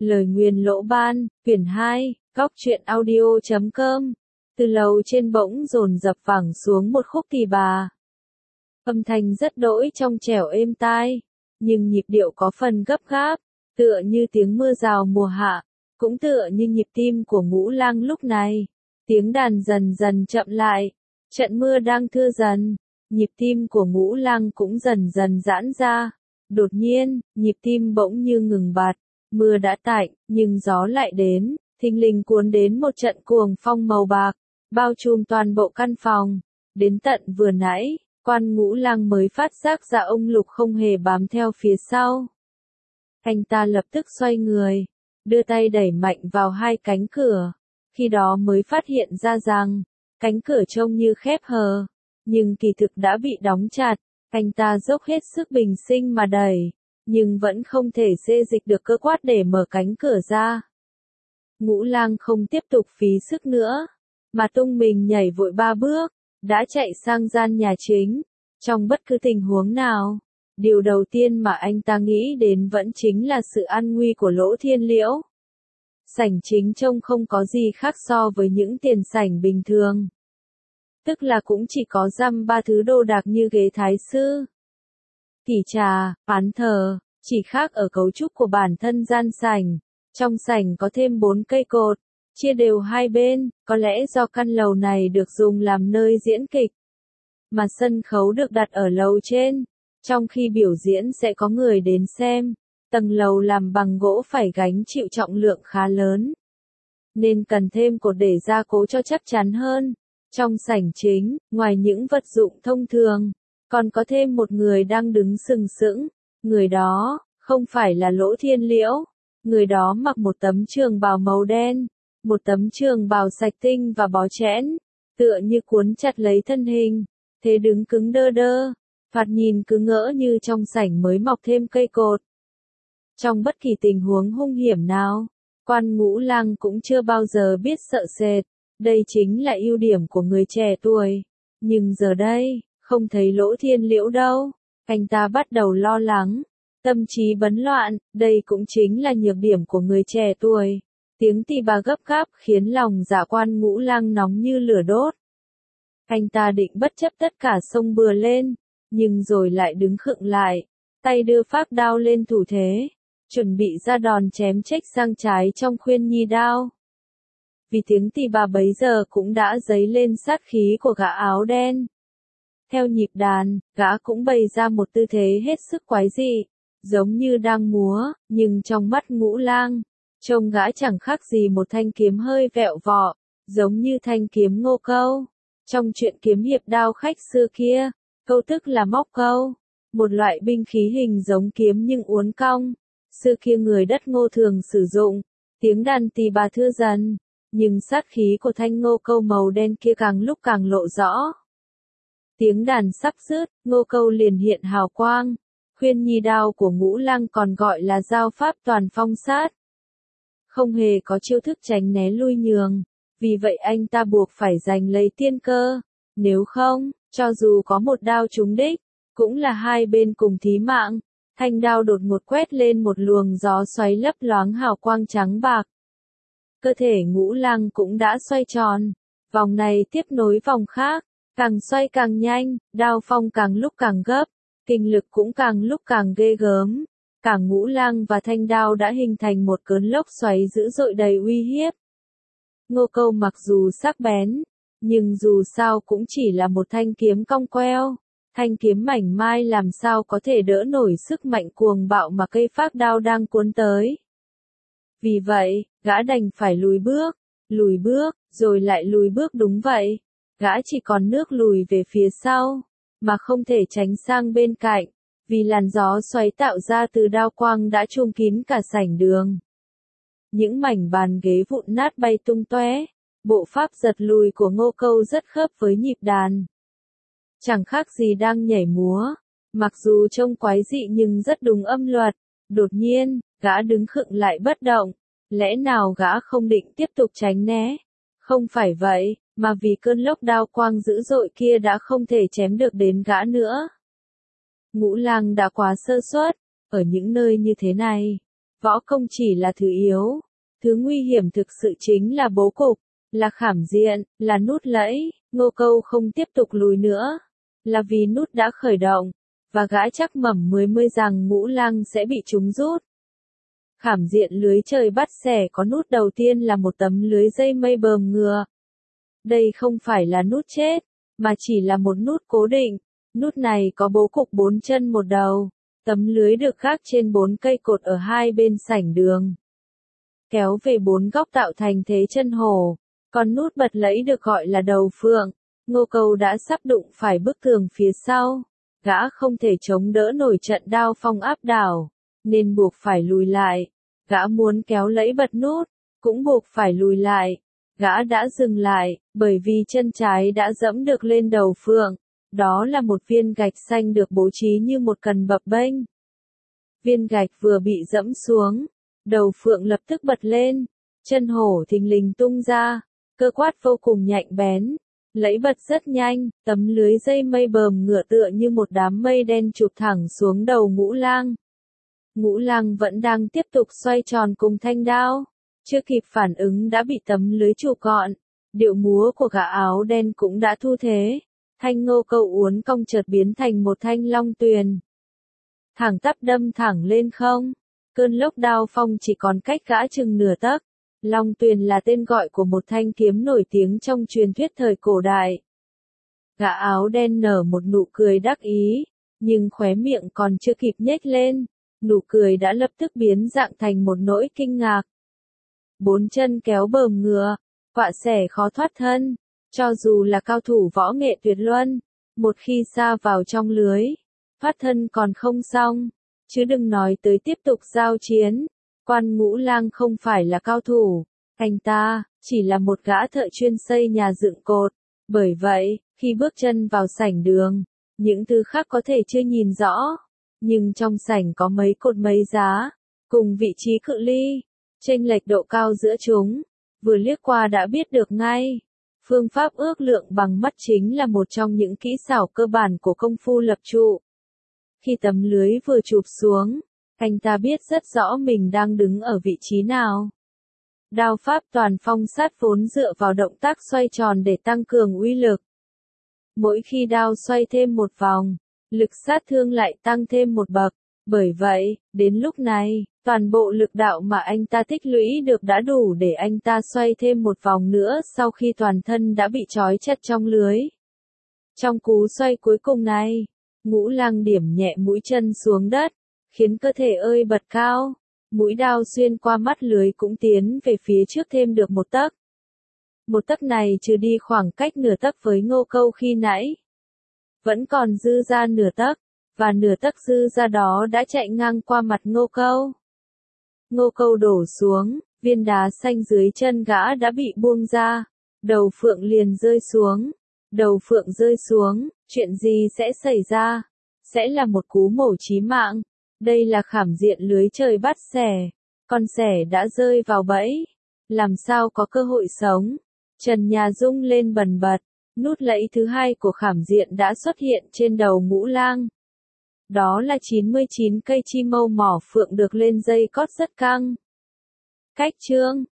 Lời nguyền lỗ ban, quyển 2, góc truyện audio.com. Từ lầu trên bỗng dồn dập vẳng xuống một khúc tỳ bà. Âm thanh rất đỗi trong trẻo êm tai, nhưng nhịp điệu có phần gấp gáp, tựa như tiếng mưa rào mùa hạ, cũng tựa như nhịp tim của Ngũ Lang lúc này. Tiếng đàn dần dần chậm lại, trận mưa đang thưa dần, nhịp tim của Ngũ Lang cũng dần dần giãn ra. Đột nhiên, nhịp tim bỗng như ngừng bặt, mưa đã tạnh, nhưng gió lại đến, thình lình cuốn đến một trận cuồng phong màu bạc, bao trùm toàn bộ căn phòng. Đến tận vừa nãy, Quan Ngũ Lang mới phát giác ra ông Lục không hề bám theo phía sau. Anh ta lập tức xoay người, đưa tay đẩy mạnh vào hai cánh cửa, khi đó mới phát hiện ra rằng, cánh cửa trông như khép hờ, nhưng kỳ thực đã bị đóng chặt. Anh ta dốc hết sức bình sinh mà đẩy, nhưng vẫn không thể xê dịch được cơ quát để mở cánh cửa ra. Ngũ Lang không tiếp tục phí sức nữa, mà tung mình nhảy vội 3 bước, đã chạy sang gian nhà chính. Trong bất cứ tình huống nào, điều đầu tiên mà anh ta nghĩ đến vẫn chính là sự an nguy của Lỗ Thiên Liễu. Sảnh chính trông không có gì khác so với những tiền sảnh bình thường. Tức là cũng chỉ có dăm 3 thứ đồ đạc như ghế thái sư, kỷ trà, án thờ, chỉ khác ở cấu trúc của bản thân gian sảnh. Trong sảnh có thêm 4 cây cột, chia đều hai bên, có lẽ do căn lầu này được dùng làm nơi diễn kịch, mà sân khấu được đặt ở lầu trên. Trong khi biểu diễn sẽ có người đến xem, tầng lầu làm bằng gỗ phải gánh chịu trọng lượng khá lớn, nên cần thêm cột để gia cố cho chắc chắn hơn. Trong sảnh chính, ngoài những vật dụng thông thường, còn có thêm một người đang đứng sừng sững. Người đó, không phải là Lỗ Thiên Liễu. Người đó mặc một tấm trường bào màu đen, một tấm trường bào sạch tinh và bó chẽn, tựa như cuốn chặt lấy thân hình, thế đứng cứng đơ đơ, thoạt nhìn cứ ngỡ như trong sảnh mới mọc thêm cây cột. Trong bất kỳ tình huống hung hiểm nào, Quan Ngũ Lang cũng chưa bao giờ biết sợ sệt. Đây chính là ưu điểm của người trẻ tuổi. Nhưng giờ đây, không thấy Lỗ Thiên Liễu đâu. Anh ta bắt đầu lo lắng, tâm trí bấn loạn. Đây cũng chính là nhược điểm của người trẻ tuổi. Tiếng tỳ bà gấp gáp khiến lòng dạ Quan Ngũ Lang nóng như lửa đốt. Anh ta định bất chấp tất cả xông bừa lên, nhưng rồi lại đứng khựng lại, tay đưa phác đao lên thủ thế, chuẩn bị ra đòn chém chếch sang trái trong khuyên nhi đao. Vì tiếng tỳ bà bấy giờ cũng đã dấy lên sát khí của gã áo đen. Theo nhịp đàn, gã cũng bày ra một tư thế hết sức quái dị, giống như đang múa, nhưng trong mắt Ngũ Lang, trông gã chẳng khác gì một thanh kiếm hơi vẹo vọ, giống như thanh kiếm Ngô Câu. Trong truyện kiếm hiệp đao khách xưa kia, câu tức là móc câu, một loại binh khí hình giống kiếm nhưng uốn cong. Xưa kia người đất Ngô thường sử dụng. Tiếng đàn tỳ bà thưa dần, nhưng sát khí của thanh Ngô Câu màu đen kia càng lúc càng lộ rõ. Tiếng đàn sắp dứt, Ngô Câu liền hiện hào quang. Khuyên nhi đao của Ngũ Lang còn gọi là dao pháp toàn phong sát, không hề có chiêu thức tránh né lui nhường, vì vậy anh ta buộc phải giành lấy tiên cơ. Nếu không, cho dù có một đao trúng đích, cũng là hai bên cùng thí mạng. Thanh đao đột ngột quét lên một luồng gió xoáy lấp loáng hào quang trắng bạc. Cơ thể Ngũ Lang cũng đã xoay tròn, vòng này tiếp nối vòng khác, càng xoay càng nhanh, đao phong càng lúc càng gấp, kinh lực cũng càng lúc càng ghê gớm. Cả Ngũ Lang và thanh đao đã hình thành một cơn lốc xoáy dữ dội đầy uy hiếp. Ngô Câu mặc dù sắc bén, nhưng dù sao cũng chỉ là một thanh kiếm cong queo. Thanh kiếm mảnh mai làm sao có thể đỡ nổi sức mạnh cuồng bạo mà cây phác đao đang cuốn tới. Vì vậy, gã đành phải lùi bước, rồi lại lùi bước. Đúng vậy, gã chỉ còn nước lùi về phía sau, mà không thể tránh sang bên cạnh, vì làn gió xoáy tạo ra từ đao quang đã trùm kín cả sảnh đường. Những mảnh bàn ghế vụn nát bay tung tóe, bộ pháp giật lùi của Ngô Câu rất khớp với nhịp đàn. Chẳng khác gì đang nhảy múa, mặc dù trông quái dị nhưng rất đúng âm luật. Đột nhiên, gã đứng khựng lại bất động. Lẽ nào gã không định tiếp tục tránh né? Không phải vậy, mà vì cơn lốc đao quang dữ dội kia đã không thể chém được đến gã nữa. Ngũ Lang đã quá sơ suất, ở những nơi như thế này, Võ công chỉ là thứ yếu. Thứ nguy hiểm thực sự chính là bố cục, là khảm diện, là nút lẫy. Ngô Câu không tiếp tục lùi nữa, là vì nút đã khởi động, và gã chắc mẩm 10 rằng Ngũ Lăng sẽ bị chúng rút. Khảm diện lưới trời bắt xẻ có nút đầu tiên là một tấm lưới dây mây bờm ngựa. Đây không phải là nút chết, mà chỉ là một nút cố định. Nút này có bố cục 4 chân một đầu. Tấm lưới được gác trên 4 cây cột ở hai bên sảnh đường, kéo về 4 góc tạo thành thế chân hổ. Còn nút bật lẫy được gọi là đầu phượng. Ngô Câu đã sắp đụng phải bức tường phía sau. Gã không thể chống đỡ nổi trận đao phong áp đảo, nên buộc phải lùi lại. Gã muốn kéo lẫy bật nút, cũng buộc phải lùi lại. Gã đã dừng lại, bởi vì chân trái đã dẫm được lên đầu phượng. Đó là một viên gạch xanh được bố trí như một cần bập bênh. Viên gạch vừa bị dẫm xuống, đầu phượng lập tức bật lên, chân hổ thình lình tung ra, cơ quát vô cùng nhạy bén, lẫy bật rất nhanh, tấm lưới dây mây bờm ngựa tựa như một đám mây đen chụp thẳng xuống đầu Ngũ Lang. Ngũ Lang vẫn đang tiếp tục xoay tròn cùng thanh đao, chưa kịp phản ứng đã bị tấm lưới trụ gọn, điệu múa của gã áo đen cũng đã thu thế. Thanh Ngô Câu uốn cong chợt biến thành một thanh long tuyền, thẳng tắp đâm thẳng lên không. Cơn lốc đao phong chỉ còn cách gã chừng nửa tấc. Long tuyền là tên gọi của một thanh kiếm nổi tiếng trong truyền thuyết thời cổ đại. Gã áo đen nở một nụ cười đắc ý, nhưng khóe miệng còn chưa kịp nhếch lên, nụ cười đã lập tức biến dạng thành một nỗi kinh ngạc. 4 chân kéo bờm ngựa, quạ xẻ khó thoát thân. Cho dù là cao thủ võ nghệ tuyệt luân, một khi sa vào trong lưới, thoát thân còn không xong, chứ đừng nói tới tiếp tục giao chiến. Quan Ngũ Lang không phải là cao thủ, anh ta chỉ là một gã thợ chuyên xây nhà dựng cột. Bởi vậy, khi bước chân vào sảnh đường, những thứ khác có thể chưa nhìn rõ, nhưng trong sảnh có mấy cột mấy giá, cùng vị trí cự ly, chênh lệch độ cao giữa chúng, vừa liếc qua đã biết được ngay. Phương pháp ước lượng bằng mắt chính là một trong những kỹ xảo cơ bản của công phu lập trụ. Khi tấm lưới vừa chụp xuống, anh ta biết rất rõ mình đang đứng ở vị trí nào. Đao pháp toàn phong sát vốn dựa vào động tác xoay tròn để tăng cường uy lực. Mỗi khi đao xoay thêm một vòng, lực sát thương lại tăng thêm một bậc. Bởi vậy, đến lúc này, toàn bộ lực đạo mà anh ta tích lũy được đã đủ để anh ta xoay thêm một vòng nữa sau khi toàn thân đã bị trói chặt trong lưới. Trong cú xoay cuối cùng này, Ngũ Lang điểm nhẹ mũi chân xuống đất, khiến cơ thể ơi bật cao. Mũi đao xuyên qua mắt lưới cũng tiến về phía trước thêm được một tấc. Một tấc này trừ đi khoảng cách nửa tấc với Ngô Câu khi nãy. Vẫn còn dư ra nửa tấc, và nửa tấc dư ra đó đã chạy ngang qua mặt Ngô Câu. Ngô Câu đổ xuống, viên đá xanh dưới chân gã đã bị buông ra, đầu phượng liền rơi xuống. Đầu phượng rơi xuống, chuyện gì sẽ xảy ra? Sẽ là một cú mổ chí mạng. Đây là khảm diện lưới trời bắt xẻ. Con xẻ đã rơi vào bẫy. Làm sao có cơ hội sống? Trần nhà rung lên bần bật. Nút lẫy thứ hai của khảm diện đã xuất hiện trên đầu Ngũ Lang. Đó là 99 cây chi mâu mỏ phượng được lên dây cót rất căng. Cách chương